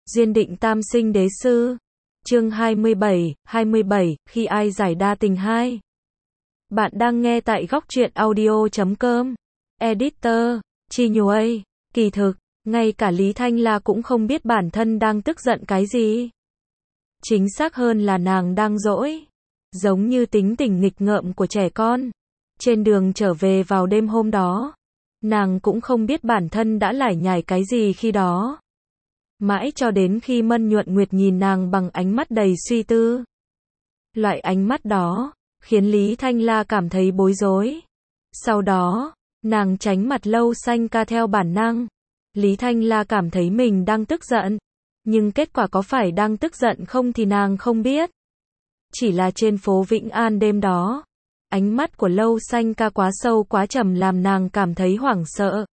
Duyên định tam sinh đế sư. Chương 27, khi ai giải đa tình 2. Bạn đang nghe tại góc truyện audio.com. Editor, Chi Nhuây. Kỳ thực, ngay cả Lý Thanh La cũng không biết bản thân đang tức giận cái gì. Chính xác hơn là nàng đang dỗi. Giống như tính tình nghịch ngợm của trẻ con. Trên đường trở về vào đêm hôm đó, nàng cũng không biết bản thân đã lải nhải cái gì khi đó. Mãi cho đến khi Mân Nhuận Nguyệt nhìn nàng bằng ánh mắt đầy suy tư. Loại ánh mắt đó khiến Lý Thanh La cảm thấy bối rối. Sau đó, nàng tránh mặt Lâu Xanh Ca theo bản năng. Lý Thanh La cảm thấy mình đang tức giận, nhưng kết quả có phải đang tức giận không thì nàng không biết. Chỉ là trên phố Vĩnh An đêm đó, ánh mắt của Lâu Xanh Ca quá sâu quá trầm làm nàng cảm thấy hoảng sợ.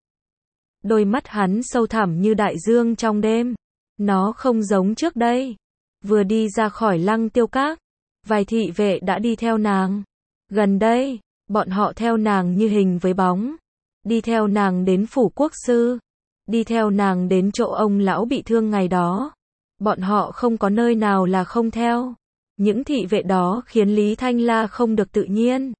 Đôi mắt hắn sâu thẳm như đại dương trong đêm. Nó không giống trước đây. Vừa đi ra khỏi Lăng Tiêu Các, vài thị vệ đã đi theo nàng. Gần đây, bọn họ theo nàng như hình với bóng. Đi theo nàng đến phủ quốc sư. Đi theo nàng đến chỗ ông lão bị thương ngày đó. Bọn họ không có nơi nào là không theo. Những thị vệ đó khiến Lý Thanh La không được tự nhiên.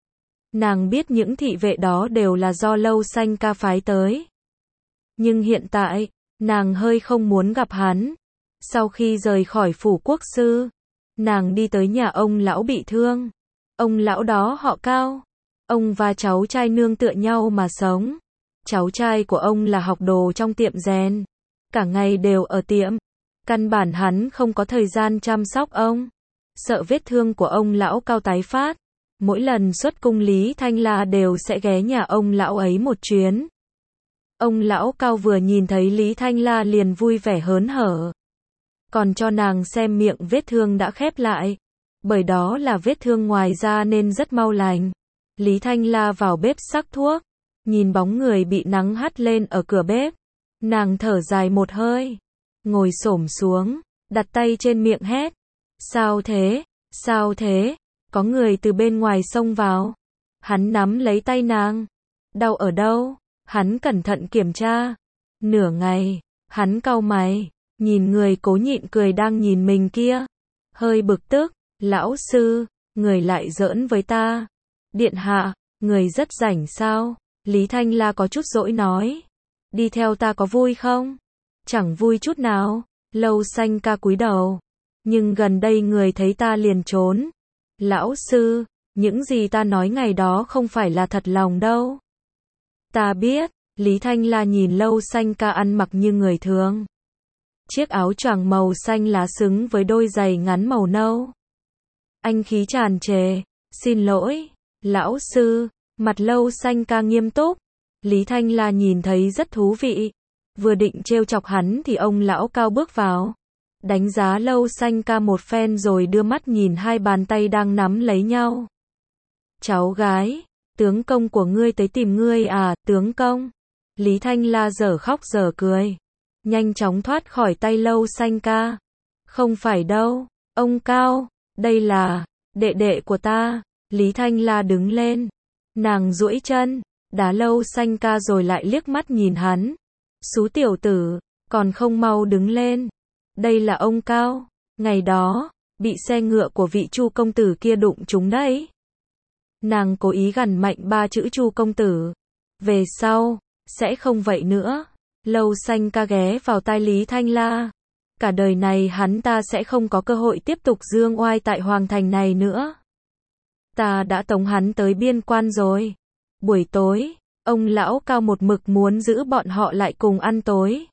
Nàng biết những thị vệ đó đều là do Lâu Xanh Ca phái tới. Nhưng hiện tại, nàng hơi không muốn gặp hắn. Sau khi rời khỏi phủ quốc sư, nàng đi tới nhà ông lão bị thương. Ông lão đó họ Cao. Ông và cháu trai nương tựa nhau mà sống. Cháu trai của ông là học đồ trong tiệm rèn. Cả ngày đều ở tiệm. Căn bản hắn không có thời gian chăm sóc ông. Sợ vết thương của ông lão Cao tái phát. Mỗi lần xuất cung Lý Thanh La đều sẽ ghé nhà ông lão ấy một chuyến. Ông lão Cao vừa nhìn thấy Lý Thanh La liền vui vẻ hớn hở. Còn cho nàng xem miệng vết thương đã khép lại. Bởi đó là vết thương ngoài da nên rất mau lành. Lý Thanh La vào bếp sắc thuốc. Nhìn bóng người bị nắng hắt lên ở cửa bếp. Nàng thở dài một hơi. Ngồi xổm xuống, đặt tay trên miệng hét. Sao thế? Sao thế? Có người từ bên ngoài xông vào. Hắn nắm lấy tay nàng. Đau ở đâu? Hắn cẩn thận kiểm tra. Nửa ngày, hắn cau mày, nhìn người cố nhịn cười đang nhìn mình kia. Hơi bực tức, lão sư, người lại giỡn với ta. Điện hạ, người rất rảnh sao? Lý Thanh La có chút dỗi nói. Đi theo ta có vui không? Chẳng vui chút nào. Lâu Xanh Ca cúi đầu. Nhưng gần đây người thấy ta liền trốn. Lão sư, những gì ta nói ngày đó không phải là thật lòng đâu. Ta biết. Lý Thanh La nhìn Lâu Xanh Ca ăn mặc như người thường. Chiếc áo choàng màu xanh lá xứng với đôi giày ngắn màu nâu. Anh khí tràn trề. Xin lỗi, lão sư. Mặt Lâu Xanh Ca nghiêm túc. Lý Thanh La nhìn thấy rất thú vị. Vừa định trêu chọc hắn thì ông lão Cao bước vào. Đánh giá Lâu Xanh Ca một phen rồi đưa mắt nhìn hai bàn tay đang nắm lấy nhau. Cháu gái, tướng công của ngươi tới tìm ngươi à, tướng công? Lý Thanh La dở khóc dở cười. Nhanh chóng thoát khỏi tay Lâu Xanh Ca. Không phải đâu, ông Cao, đây là đệ đệ của ta. Lý Thanh La đứng lên. Nàng duỗi chân, đá Lâu Xanh Ca rồi lại liếc mắt nhìn hắn. Xú tiểu tử, còn không mau đứng lên. Đây là ông Cao, ngày đó, bị xe ngựa của vị Chu công tử kia đụng trúng đấy. Nàng cố ý gằn mạnh ba chữ Chu công tử. Về sau, sẽ không vậy nữa. Lâu Xanh Ca ghé vào tai Lý Thanh La. Cả đời này hắn ta sẽ không có cơ hội tiếp tục dương oai tại Hoàng Thành này nữa. Ta đã tống hắn tới biên quan rồi. Buổi tối, ông lão Cao một mực muốn giữ bọn họ lại cùng ăn tối.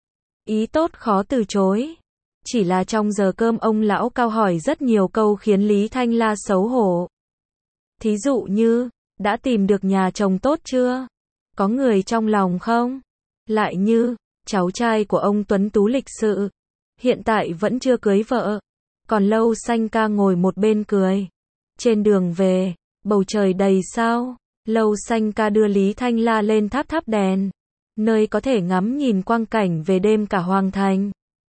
Ý tốt khó từ chối. Chỉ là trong giờ cơm ông lão Cao hỏi rất nhiều câu khiến Lý Thanh La xấu hổ. Thí dụ như, đã tìm được nhà chồng tốt chưa? Có người trong lòng không? Lại như, cháu trai của ông tuấn tú lịch sự. Hiện tại vẫn chưa cưới vợ. Còn Lâu Xanh Ca ngồi một bên cười. Trên đường về, bầu trời đầy sao. Lâu Xanh Ca đưa Lý Thanh La lên tháp tháp đèn. Nơi có thể ngắm nhìn quang cảnh về đêm cả Hoàng Thành.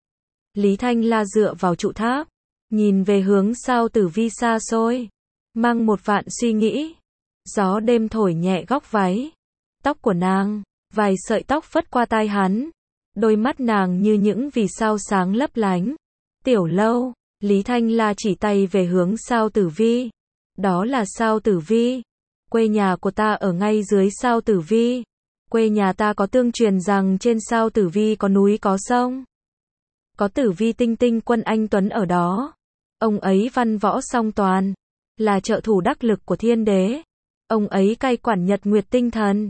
Lý Thanh La dựa vào trụ tháp. Nhìn về hướng sao tử vi xa xôi. Mang một vạn suy nghĩ. Gió đêm thổi nhẹ góc váy. Tóc của nàng, vài sợi tóc phất qua tai hắn. đôi mắt nàng như những vì sao sáng lấp lánh. Tiểu Lâu, Lý Thanh La chỉ tay về hướng Sao Tử Vi. Đó là Sao Tử Vi. Quê nhà của ta ở ngay dưới Sao Tử Vi. Quê nhà ta có tương truyền rằng trên Sao Tử Vi có núi có sông. Có Tử Vi tinh tinh quân anh tuấn ở đó. Ông ấy văn võ song toàn, là trợ thủ đắc lực của thiên đế. Ông ấy cai quản nhật nguyệt tinh thần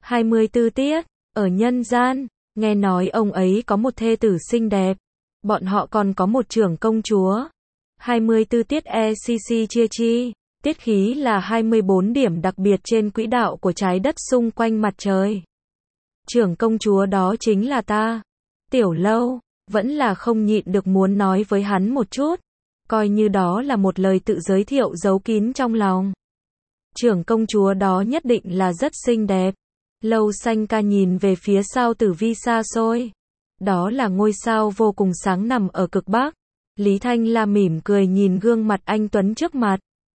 24 tiết, ở nhân gian, nghe nói ông ấy có một thê tử xinh đẹp. Bọn họ còn có một trưởng công chúa. 24 tiết ECC chia chi, tiết khí là 24 điểm đặc biệt trên quỹ đạo của trái đất xung quanh mặt trời. Trưởng công chúa đó chính là ta. Tiểu Lâu, vẫn là không nhịn được muốn nói với hắn một chút. Coi như đó là một lời tự giới thiệu giấu kín trong lòng. Trưởng công chúa đó nhất định là rất xinh đẹp. Lâu Xanh Ca nhìn về phía Sao Tử Vi xa xôi. Đó là ngôi sao vô cùng sáng nằm ở cực Bắc. Lý Thanh La mỉm cười nhìn gương mặt anh tuấn trước mặt.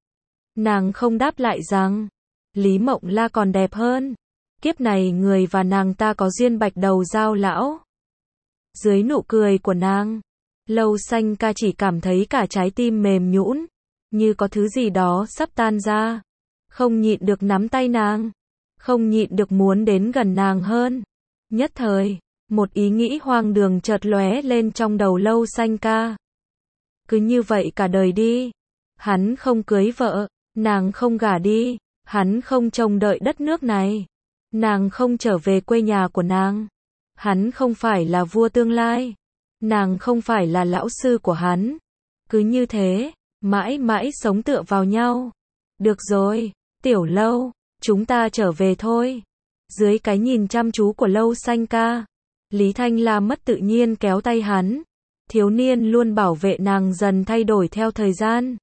Nàng không đáp lại rằng Lý Mộng La còn đẹp hơn. Kiếp này người và nàng ta có duyên bạch đầu giao lão. Dưới nụ cười của nàng, Lâu Xanh Ca chỉ cảm thấy cả trái tim mềm nhũn, như có thứ gì đó sắp tan ra. Không nhịn được nắm tay nàng, không nhịn được muốn đến gần nàng hơn. Nhất thời, một ý nghĩ hoang đường chợt lóe lên trong đầu Lâu Xanh Ca. Cứ như vậy cả đời đi. Hắn không cưới vợ, nàng không gả đi, hắn không trông đợi đất nước này, nàng không trở về quê nhà của nàng. Hắn không phải là vua tương lai, nàng không phải là lão sư của hắn. Cứ như thế, mãi mãi sống tựa vào nhau. Được rồi, Tiểu Lâu, chúng ta trở về thôi. Dưới cái nhìn chăm chú của Lâu Xanh Ca, Lý Thanh La mất tự nhiên kéo tay hắn. Thiếu niên luôn bảo vệ nàng dần thay đổi theo thời gian,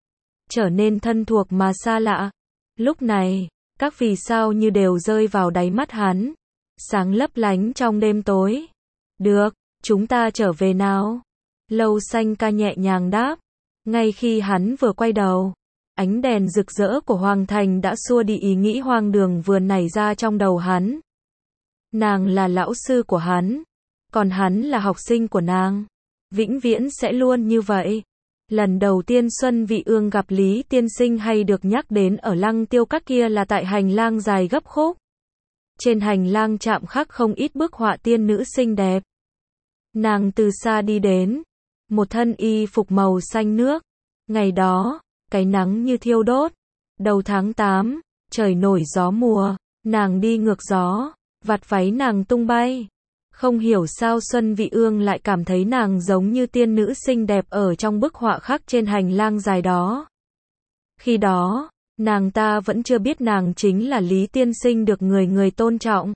trở nên thân thuộc mà xa lạ. Lúc này, các vì sao như đều rơi vào đáy mắt hắn, sáng lấp lánh trong đêm tối. Được, chúng ta trở về nào. Lâu Xanh Ca nhẹ nhàng đáp. Ngay khi hắn vừa quay đầu, ánh đèn rực rỡ của Hoàng Thành đã xua đi ý nghĩ hoang đường vừa nảy ra trong đầu hắn. Nàng là lão sư của hắn, còn hắn là học sinh của nàng. Vĩnh viễn sẽ luôn như vậy. Lần đầu tiên Xuân Vị Ương gặp Lý Tiên Sinh hay được nhắc đến ở Lăng Tiêu Các kia là tại hành lang dài gấp khúc. Trên hành lang chạm khắc không ít bức họa tiên nữ xinh đẹp. Nàng từ xa đi đến, một thân y phục màu xanh nước. Ngày đó, cái nắng như thiêu đốt. Đầu tháng 8, trời nổi gió mùa, nàng đi ngược gió, vạt váy nàng tung bay. Không hiểu sao Xuân Vị Ương lại cảm thấy nàng giống như tiên nữ xinh đẹp ở trong bức họa khắc trên hành lang dài đó. Khi đó, nàng ta vẫn chưa biết nàng chính là Lý Tiên Sinh được người người tôn trọng.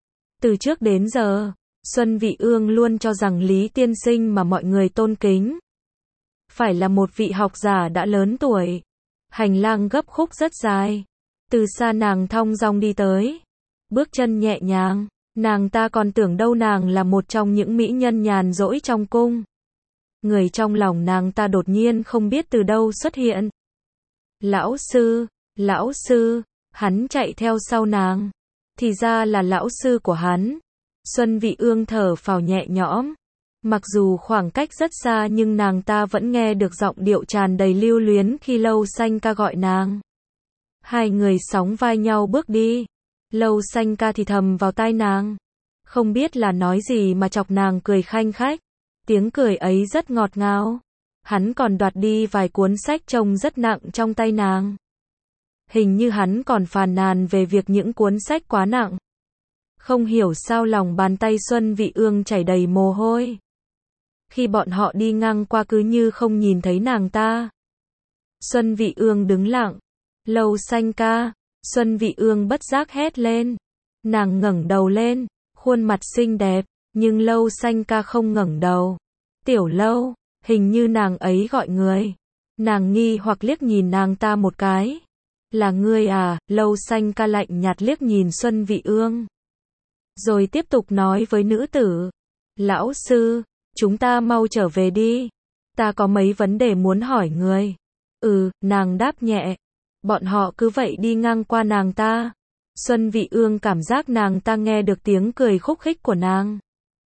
Từ trước đến giờ, Xuân Vị Ương luôn cho rằng Lý Tiên Sinh mà mọi người tôn kính phải là một vị học giả đã lớn tuổi. Hành lang gấp khúc rất dài. Từ xa nàng thong dong đi tới, bước chân nhẹ nhàng. Nàng ta còn tưởng đâu nàng là một trong những mỹ nhân nhàn rỗi trong cung. Người trong lòng nàng ta đột nhiên không biết từ đâu xuất hiện. Lão sư, hắn chạy theo sau nàng. Thì ra là lão sư của hắn. Xuân Vị Ương thở phào nhẹ nhõm. Mặc dù khoảng cách rất xa nhưng nàng ta vẫn nghe được giọng điệu tràn đầy lưu luyến khi Lâu Xanh Ca gọi nàng. Hai người sóng vai nhau bước đi. Lâu Xanh Ca thì thầm vào tai nàng. Không biết là nói gì mà chọc nàng cười khanh khách. Tiếng cười ấy rất ngọt ngào. Hắn còn đoạt đi vài cuốn sách trông rất nặng trong tay nàng. Hình như hắn còn phàn nàn về việc những cuốn sách quá nặng. Không hiểu sao lòng bàn tay Xuân Vị Ương chảy đầy mồ hôi. Khi bọn họ đi ngang qua cứ như không nhìn thấy nàng ta. Xuân Vị Ương đứng lặng. Lâu Xanh Ca. Xuân Vị Ương bất giác hét lên. Nàng ngẩng đầu lên, khuôn mặt xinh đẹp, nhưng Lâu Xanh Ca không ngẩng đầu. Tiểu Lâu, hình như nàng ấy gọi người. Nàng nghi hoặc liếc nhìn nàng ta một cái. Là ngươi à? Lâu Xanh Ca lạnh nhạt liếc nhìn Xuân Vị Ương. Rồi tiếp tục nói với nữ tử. Lão sư, chúng ta mau trở về đi. Ta có mấy vấn đề muốn hỏi người. Nàng đáp nhẹ. Bọn họ cứ vậy đi ngang qua nàng ta. Xuân Vị Ương cảm giác nàng ta nghe được tiếng cười khúc khích của nàng.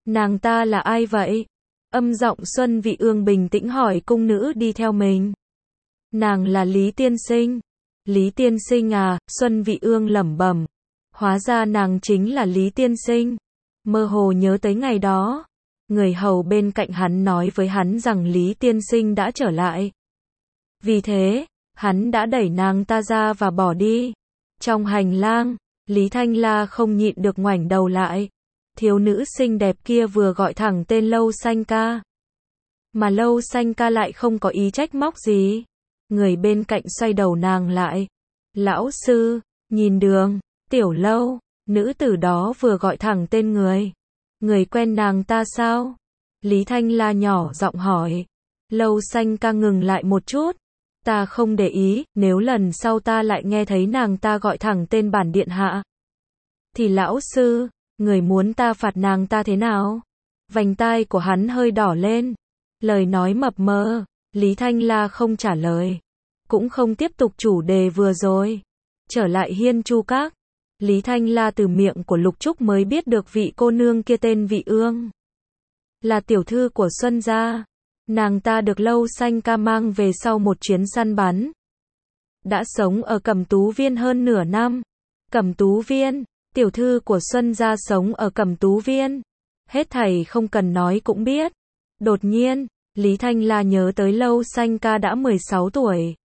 Nàng ta là ai vậy? Âm giọng Xuân Vị Ương bình tĩnh hỏi cung nữ đi theo mình. Nàng là Lý Tiên Sinh. Lý Tiên Sinh à, Xuân Vị Ương lẩm bẩm. Hóa ra nàng chính là Lý Tiên Sinh. Mơ hồ nhớ tới ngày đó. Người hầu bên cạnh hắn nói với hắn rằng Lý Tiên Sinh đã trở lại. Vì thế, hắn đã đẩy nàng ta ra và bỏ đi. Trong hành lang, Lý Thanh La không nhịn được ngoảnh đầu lại. Thiếu nữ xinh đẹp kia vừa gọi thẳng tên Lâu Xanh Ca. Mà Lâu Xanh Ca lại không có ý trách móc gì. Người bên cạnh xoay đầu nàng lại. Lão sư, nhìn đường, Tiểu Lâu, nữ tử đó vừa gọi thẳng tên người. Người quen nàng ta sao? Lý Thanh La nhỏ giọng hỏi. Lâu Xanh Ca ngừng lại một chút. Ta không để ý, nếu lần sau ta lại nghe thấy nàng ta gọi thẳng tên bản điện hạ. Thì lão sư, người muốn ta phạt nàng ta thế nào? Vành tai của hắn hơi đỏ lên. Lời nói mập mờ, Lý Thanh La không trả lời. Cũng không tiếp tục chủ đề vừa rồi. Trở lại Hiên Chu Các. Lý Thanh La từ miệng của Lục Trúc mới biết được vị cô nương kia tên Vị Ương. Là tiểu thư của Xuân gia. Nàng ta được Lâu Xanh Ca mang về sau một chuyến săn bắn. Đã sống ở Cẩm Tú Viên hơn nửa năm. Cẩm Tú Viên, tiểu thư của Xuân gia sống ở Cẩm Tú Viên. Hết thảy không cần nói cũng biết. Đột nhiên, Lý Thanh La nhớ tới Lâu Xanh Ca đã 16 tuổi.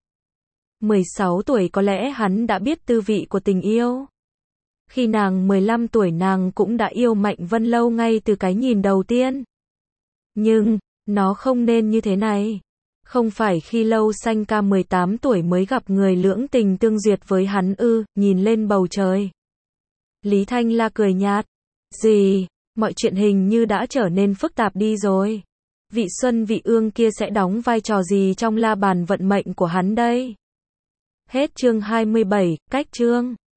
16 tuổi có lẽ hắn đã biết tư vị của tình yêu. Khi nàng 15 tuổi nàng cũng đã yêu Mạnh Vân Lâu ngay từ cái nhìn đầu tiên. Nhưng, nó không nên như thế này. Không phải khi Lâu Xanh Ca 18 tuổi mới gặp người lưỡng tình tương duyệt với hắn ư, nhìn lên bầu trời. Lý Thanh La cười nhạt. Gì, mọi chuyện hình như đã trở nên phức tạp đi rồi. Vị Xuân Vị Ương kia sẽ đóng vai trò gì trong la bàn vận mệnh của hắn đây? Hết chương 27, cách chương.